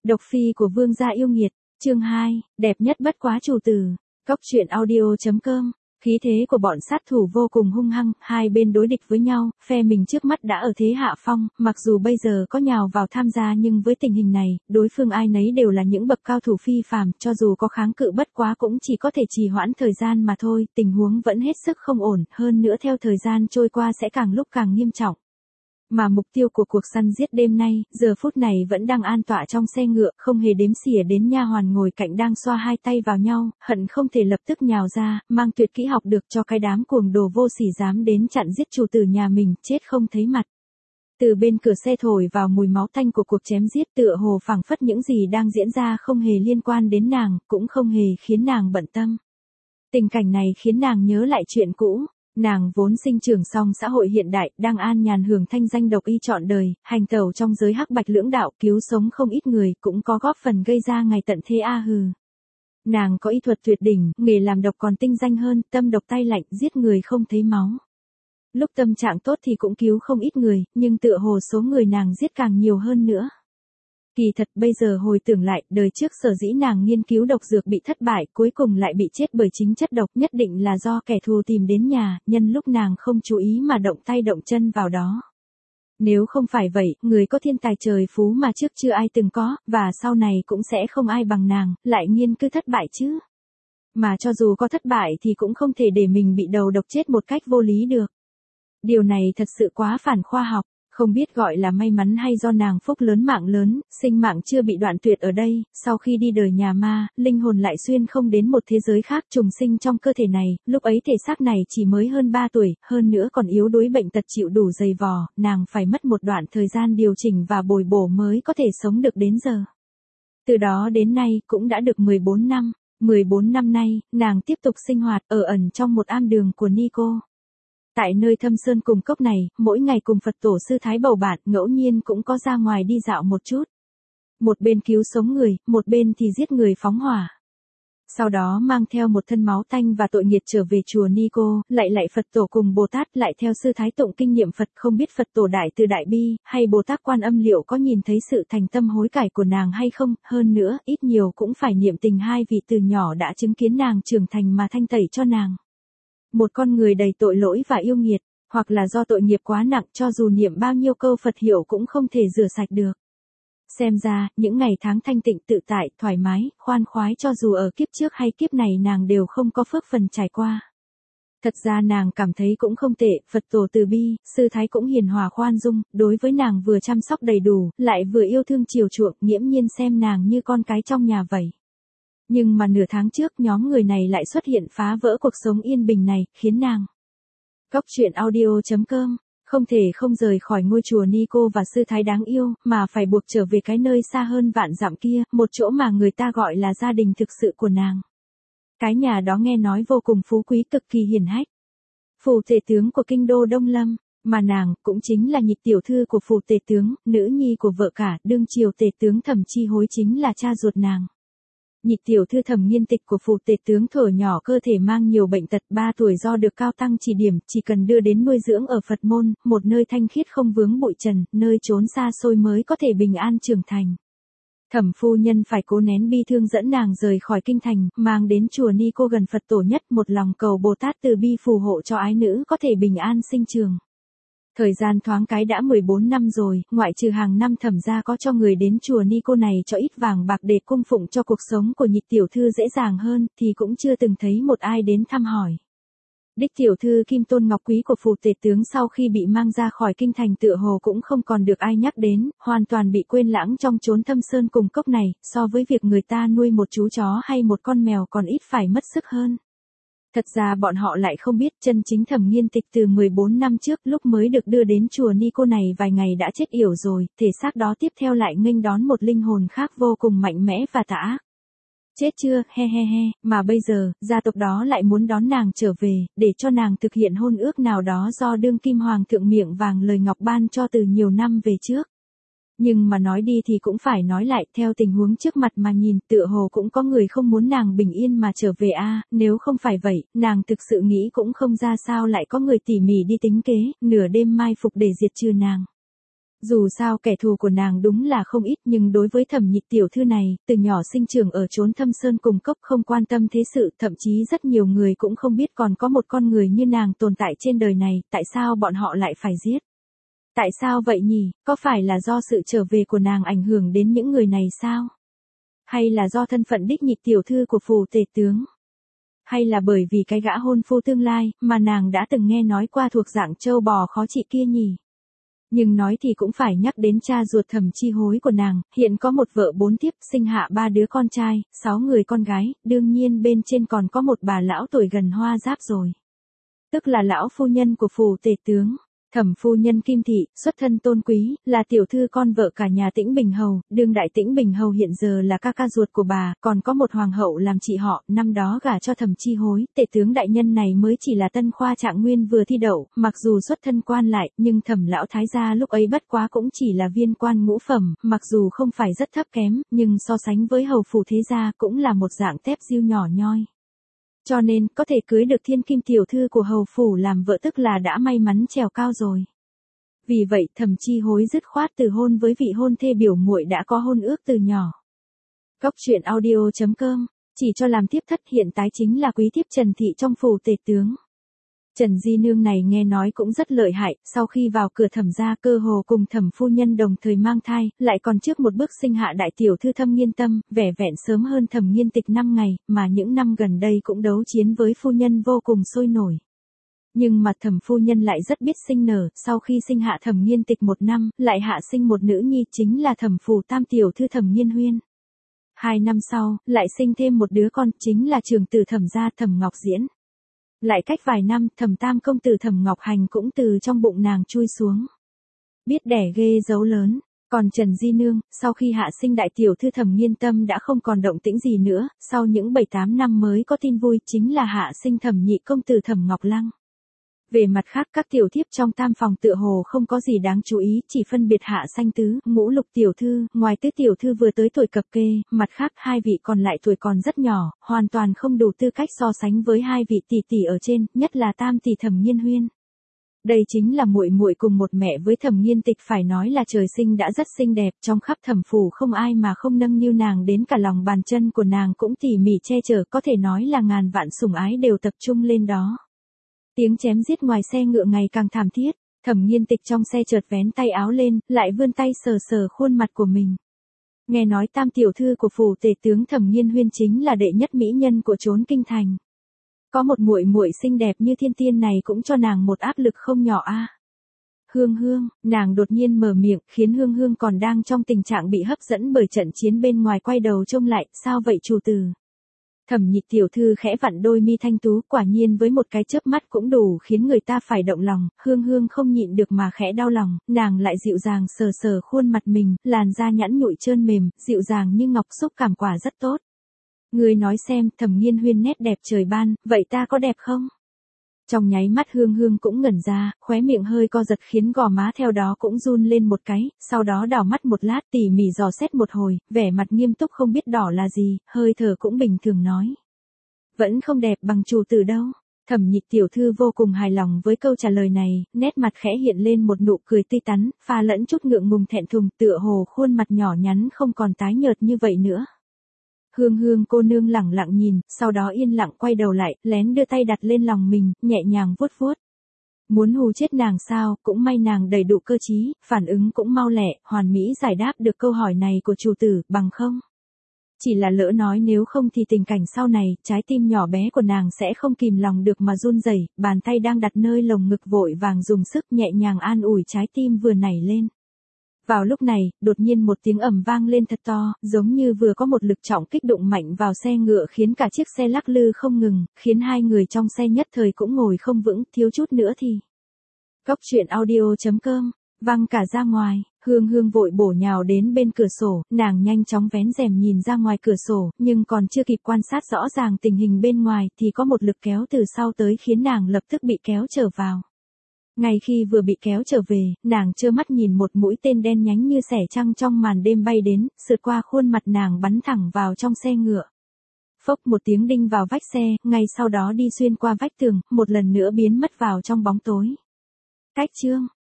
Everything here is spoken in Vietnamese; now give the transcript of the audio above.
Độc phi của vương gia yêu nghiệt, chương 2, đẹp nhất bất quá chủ tử. Cốc truyện audio.com. Khí thế của bọn sát thủ vô cùng hung hăng, hai bên đối địch với nhau, phe mình trước mắt đã ở thế hạ phong, mặc dù bây giờ có nhào vào tham gia nhưng với tình hình này, đối phương ai nấy đều là những bậc cao thủ phi phàm, cho dù có kháng cự bất quá cũng chỉ có thể trì hoãn thời gian mà thôi, tình huống vẫn hết sức không ổn, hơn nữa theo thời gian trôi qua sẽ càng lúc càng nghiêm trọng. Mà mục tiêu của cuộc săn giết đêm nay, giờ phút này vẫn đang an tọa trong xe ngựa, không hề đếm xỉa đến nha hoàn ngồi cạnh đang xoa hai tay vào nhau, hận không thể lập tức nhào ra, mang tuyệt kỹ học được cho cái đám cuồng đồ vô sỉ dám đến chặn giết chủ tử nhà mình, chết không thấy mặt. Từ bên cửa xe thổi vào mùi máu tanh của cuộc chém giết, tựa hồ phảng phất những gì đang diễn ra không hề liên quan đến nàng, cũng không hề khiến nàng bận tâm. Tình cảnh này khiến nàng nhớ lại chuyện cũ. Nàng vốn sinh trưởng song xã hội hiện đại, đang an nhàn hưởng thanh danh độc y trọn đời, hành tẩu trong giới hắc bạch lưỡng đạo, cứu sống không ít người, cũng có góp phần gây ra ngày tận thế hừ. Nàng có y thuật tuyệt đỉnh, nghề làm độc còn tinh danh hơn, tâm độc tay lạnh, giết người không thấy máu. Lúc tâm trạng tốt thì cũng cứu không ít người, nhưng tựa hồ số người nàng giết càng nhiều hơn nữa. Kỳ thật bây giờ hồi tưởng lại, đời trước sở dĩ nàng nghiên cứu độc dược bị thất bại, cuối cùng lại bị chết bởi chính chất độc, nhất định là do kẻ thù tìm đến nhà, nhân lúc nàng không chú ý mà động tay động chân vào đó. Nếu không phải vậy, người có thiên tài trời phú mà trước chưa ai từng có, và sau này cũng sẽ không ai bằng nàng, lại nghiên cứu thất bại chứ. Mà cho dù có thất bại thì cũng không thể để mình bị đầu độc chết một cách vô lý được. Điều này thật sự quá phản khoa học. Không biết gọi là may mắn hay do nàng phúc lớn mạng lớn, sinh mạng chưa bị đoạn tuyệt ở đây, sau khi đi đời nhà ma, linh hồn lại xuyên không đến một thế giới khác trùng sinh trong cơ thể này, lúc ấy thể xác này chỉ mới hơn 3 tuổi, hơn nữa còn yếu đuối bệnh tật chịu đủ dày vò, nàng phải mất một đoạn thời gian điều chỉnh và bồi bổ mới có thể sống được đến giờ. Từ đó đến nay cũng đã được 14 năm, 14 năm nay, nàng tiếp tục sinh hoạt ở ẩn trong một am đường của Nico. Tại nơi thâm sơn cùng cốc này, mỗi ngày cùng Phật tổ sư Thái bầu bạn, ngẫu nhiên cũng có ra ngoài đi dạo một chút. Một bên cứu sống người, một bên thì giết người phóng hỏa. Sau đó mang theo một thân máu tanh và tội nghiệt trở về chùa Nico, lại Phật tổ cùng Bồ Tát, lại theo sư Thái tụng kinh niệm Phật, không biết Phật tổ đại từ đại bi, hay Bồ Tát Quan Âm liệu có nhìn thấy sự thành tâm hối cải của nàng hay không, hơn nữa, ít nhiều cũng phải niệm tình hai vị từ nhỏ đã chứng kiến nàng trưởng thành mà thanh tẩy cho nàng. Một con người đầy tội lỗi và yêu nghiệt, hoặc là do tội nghiệp quá nặng, cho dù niệm bao nhiêu câu Phật hiệu cũng không thể rửa sạch được. Xem ra, những ngày tháng thanh tịnh tự tại, thoải mái, khoan khoái cho dù ở kiếp trước hay kiếp này nàng đều không có phước phần trải qua. Thật ra nàng cảm thấy cũng không tệ, Phật tổ từ bi, sư Thái cũng hiền hòa khoan dung, đối với nàng vừa chăm sóc đầy đủ, lại vừa yêu thương chiều chuộng, nghiễm nhiên xem nàng như con cái trong nhà vậy. Nhưng mà nửa tháng trước nhóm người này lại xuất hiện phá vỡ cuộc sống yên bình này, khiến nàng. Cốc truyện audio.com, không thể không rời khỏi ngôi chùa Nico và sư Thái đáng yêu, mà phải buộc trở về cái nơi xa hơn vạn dặm kia, một chỗ mà người ta gọi là gia đình thực sự của nàng. Cái nhà đó nghe nói vô cùng phú quý, cực kỳ hiển hách. Phủ tể tướng của kinh đô Đông Lâm, mà nàng cũng chính là nhị tiểu thư của phủ tể tướng, nữ nhi của vợ cả, đương triều tể tướng Thẩm Chi Hối chính là cha ruột nàng. Nhị tiểu thư Thẩm Nghiên Tịch của phủ tể tướng thuở nhỏ cơ thể mang nhiều bệnh tật, 3 tuổi do được Cao Tăng chỉ điểm, chỉ cần đưa đến nuôi dưỡng ở Phật môn, một nơi thanh khiết không vướng bụi trần, nơi trốn xa xôi mới có thể bình an trưởng thành. Thẩm phu nhân phải cố nén bi thương dẫn nàng rời khỏi kinh thành, mang đến chùa Nico gần Phật tổ nhất, một lòng cầu Bồ Tát từ bi phù hộ cho ái nữ có thể bình an sinh trường. Thời gian thoáng cái đã 14 năm rồi, ngoại trừ hàng năm Thẩm gia có cho người đến chùa Nico này cho ít vàng bạc để cung phụng cho cuộc sống của nhị tiểu thư dễ dàng hơn, thì cũng chưa từng thấy một ai đến thăm hỏi. Đích tiểu thư Kim Tôn Ngọc Quý của phủ tể tướng sau khi bị mang ra khỏi kinh thành tựa hồ cũng không còn được ai nhắc đến, hoàn toàn bị quên lãng trong chốn thâm sơn cùng cốc này, so với việc người ta nuôi một chú chó hay một con mèo còn ít phải mất sức hơn. Thật ra bọn họ lại không biết chân chính Thẩm Nghiên Tịch từ 14 năm trước lúc mới được đưa đến chùa Nico này vài ngày đã chết yểu rồi, thể xác đó tiếp theo lại nghênh đón một linh hồn khác vô cùng mạnh mẽ và tà ác. Chết chưa, he, mà bây giờ, gia tộc đó lại muốn đón nàng trở về, để cho nàng thực hiện hôn ước nào đó do đương kim hoàng thượng miệng vàng lời ngọc ban cho từ nhiều năm về trước. Nhưng mà nói đi thì cũng phải nói lại, theo tình huống trước mặt mà nhìn, tựa hồ cũng có người không muốn nàng bình yên mà trở về nếu không phải vậy, nàng thực sự nghĩ cũng không ra sao lại có người tỉ mỉ đi tính kế, nửa đêm mai phục để diệt trừ nàng. Dù sao kẻ thù của nàng đúng là không ít, nhưng đối với Thẩm Nhị tiểu thư này, từ nhỏ sinh trưởng ở chốn thâm sơn cùng cốc, không quan tâm thế sự, thậm chí rất nhiều người cũng không biết còn có một con người như nàng tồn tại trên đời này, tại sao bọn họ lại phải giết? Tại sao vậy nhỉ, có phải là do sự trở về của nàng ảnh hưởng đến những người này sao? Hay là do thân phận đích nhị tiểu thư của phủ tể tướng? Hay là bởi vì cái gã hôn phu tương lai, mà nàng đã từng nghe nói qua thuộc dạng trâu bò khó trị kia nhỉ? Nhưng nói thì cũng phải nhắc đến cha ruột Thẩm Chi Hối của nàng, hiện có một vợ 4 thiếp, sinh hạ 3 đứa con trai, 6 người con gái, đương nhiên bên trên còn có một bà lão tuổi gần hoa giáp rồi. Tức là lão phu nhân của phủ tể tướng. Thẩm phu nhân Kim Thị, xuất thân tôn quý, là tiểu thư con vợ cả nhà Tĩnh Bình Hầu, đương đại Tĩnh Bình Hầu hiện giờ là ca ca ruột của bà, còn có một hoàng hậu làm chị họ, năm đó gả cho Thẩm Chi Hối, tể tướng đại nhân này mới chỉ là tân khoa trạng nguyên vừa thi đậu, mặc dù xuất thân quan lại, nhưng Thẩm lão thái gia lúc ấy bất quá cũng chỉ là viên quan ngũ phẩm, mặc dù không phải rất thấp kém, nhưng so sánh với hầu phủ thế gia cũng là một dạng tép diêu nhỏ nhoi. Cho nên, có thể cưới được thiên kim tiểu thư của hầu phủ làm vợ tức là đã may mắn trèo cao rồi. Vì vậy, Thẩm Chi Hối dứt khoát từ hôn với vị hôn thê biểu muội đã có hôn ước từ nhỏ. Góc truyện audio.com, chỉ cho làm tiếp thất hiện tại chính là quý thiếp Trần Thị trong phủ tể tướng. Trần Di Nương này nghe nói cũng rất lợi hại, sau khi vào cửa Thẩm gia cơ hồ cùng Thẩm phu nhân đồng thời mang thai, lại còn trước một bước sinh hạ đại tiểu thư Thâm Nghiên Tâm, vẻ vẹn sớm hơn Thẩm Nghiên Tịch 5 ngày, mà những năm gần đây cũng đấu chiến với phu nhân vô cùng sôi nổi. Nhưng mà Thẩm phu nhân lại rất biết sinh nở, sau khi sinh hạ Thẩm Nghiên Tịch 1 năm, lại hạ sinh một nữ nhi chính là Thẩm phủ tam tiểu thư Thẩm Nghiên Huyên. 2 năm sau, lại sinh thêm một đứa con, chính là trưởng tử Thẩm gia Thẩm Ngọc Diễn. Lại cách vài năm, Thẩm tam công tử Thẩm Ngọc Hành cũng từ trong bụng nàng chui xuống. Biết đẻ ghê giấu lớn, còn Trần Di Nương, sau khi hạ sinh đại tiểu thư Thẩm Nghiên Tâm đã không còn động tĩnh gì nữa, sau những 7-8 năm mới có tin vui, chính là hạ sinh Thẩm nhị công tử Thẩm Ngọc Lăng. Về mặt khác các tiểu thiếp trong tam phòng tựa hồ không có gì đáng chú ý, chỉ phân biệt hạ sanh tứ, ngũ lục tiểu thư, ngoài tứ tiểu thư vừa tới tuổi cập kê, mặt khác hai vị còn lại tuổi còn rất nhỏ, hoàn toàn không đủ tư cách so sánh với hai vị tỷ tỷ ở trên, nhất là tam tỷ Thẩm Nghiên Huyên. Đây chính là muội muội cùng một mẹ với Thẩm Nghiên Tịch, phải nói là trời sinh đã rất xinh đẹp, trong khắp Thẩm phủ không ai mà không nâng niu nàng, đến cả lòng bàn chân của nàng cũng tỉ mỉ che chở, có thể nói là ngàn vạn sủng ái đều tập trung lên đó. Tiếng chém giết ngoài xe ngựa ngày càng thảm thiết, Thẩm Nghiên Tịch trong xe chợt vén tay áo lên, lại vươn tay sờ sờ khuôn mặt của mình. Nghe nói tam tiểu thư của phủ tể tướng Thẩm Nghiên Huyên chính là đệ nhất mỹ nhân của chốn kinh thành. Có một muội muội xinh đẹp như thiên tiên này cũng cho nàng một áp lực không nhỏ a. Hương Hương, nàng đột nhiên mở miệng, khiến Hương Hương còn đang trong tình trạng bị hấp dẫn bởi trận chiến bên ngoài quay đầu trông lại, sao vậy chủ tử? Thẩm nhị tiểu thư khẽ vặn đôi mi thanh tú, quả nhiên với một cái chớp mắt cũng đủ khiến người ta phải động lòng, Hương Hương không nhịn được mà khẽ đau lòng, nàng lại dịu dàng sờ sờ khuôn mặt mình, làn da nhẵn nhụi trơn mềm, dịu dàng như ngọc, xúc cảm quả rất tốt. Ngươi nói xem, Thẩm Nghiên Huyên nét đẹp trời ban, vậy ta có đẹp không? Trong nháy mắt Hương Hương cũng ngẩn ra, khóe miệng hơi co giật khiến gò má theo đó cũng run lên một cái, sau đó đảo mắt một lát tỉ mỉ dò xét một hồi, vẻ mặt nghiêm túc không biết đỏ là gì, hơi thở cũng bình thường nói. Vẫn không đẹp bằng chủ tử đâu. Thẩm nhị tiểu thư vô cùng hài lòng với câu trả lời này, nét mặt khẽ hiện lên một nụ cười tươi tắn, pha lẫn chút ngượng ngùng thẹn thùng, tựa hồ khuôn mặt nhỏ nhắn không còn tái nhợt như vậy nữa. Hương Hương cô nương lẳng lặng nhìn, sau đó yên lặng quay đầu lại, lén đưa tay đặt lên lòng mình, nhẹ nhàng vuốt vuốt. Muốn hù chết nàng sao, cũng may nàng đầy đủ cơ trí, phản ứng cũng mau lẹ, hoàn mỹ giải đáp được câu hỏi này của chủ tử, bằng không. Chỉ là lỡ nói nếu không thì tình cảnh sau này, trái tim nhỏ bé của nàng sẽ không kìm lòng được mà run rẩy, bàn tay đang đặt nơi lồng ngực vội vàng dùng sức nhẹ nhàng an ủi trái tim vừa nảy lên. Vào lúc này, đột nhiên một tiếng ầm vang lên thật to, giống như vừa có một lực trọng kích đụng mạnh vào xe ngựa khiến cả chiếc xe lắc lư không ngừng, khiến hai người trong xe nhất thời cũng ngồi không vững, thiếu chút nữa thì. Góc truyện audio.com, văng cả ra ngoài, Hương Hương vội bổ nhào đến bên cửa sổ, nàng nhanh chóng vén rèm nhìn ra ngoài cửa sổ, nhưng còn chưa kịp quan sát rõ ràng tình hình bên ngoài thì có một lực kéo từ sau tới khiến nàng lập tức bị kéo trở vào. Ngay khi vừa bị kéo trở về, nàng trơ mắt nhìn một mũi tên đen nhánh như xẻ trăng trong màn đêm bay đến, sượt qua khuôn mặt nàng bắn thẳng vào trong xe ngựa. Phốc một tiếng đinh vào vách xe, ngay sau đó đi xuyên qua vách tường, một lần nữa biến mất vào trong bóng tối. Cách chương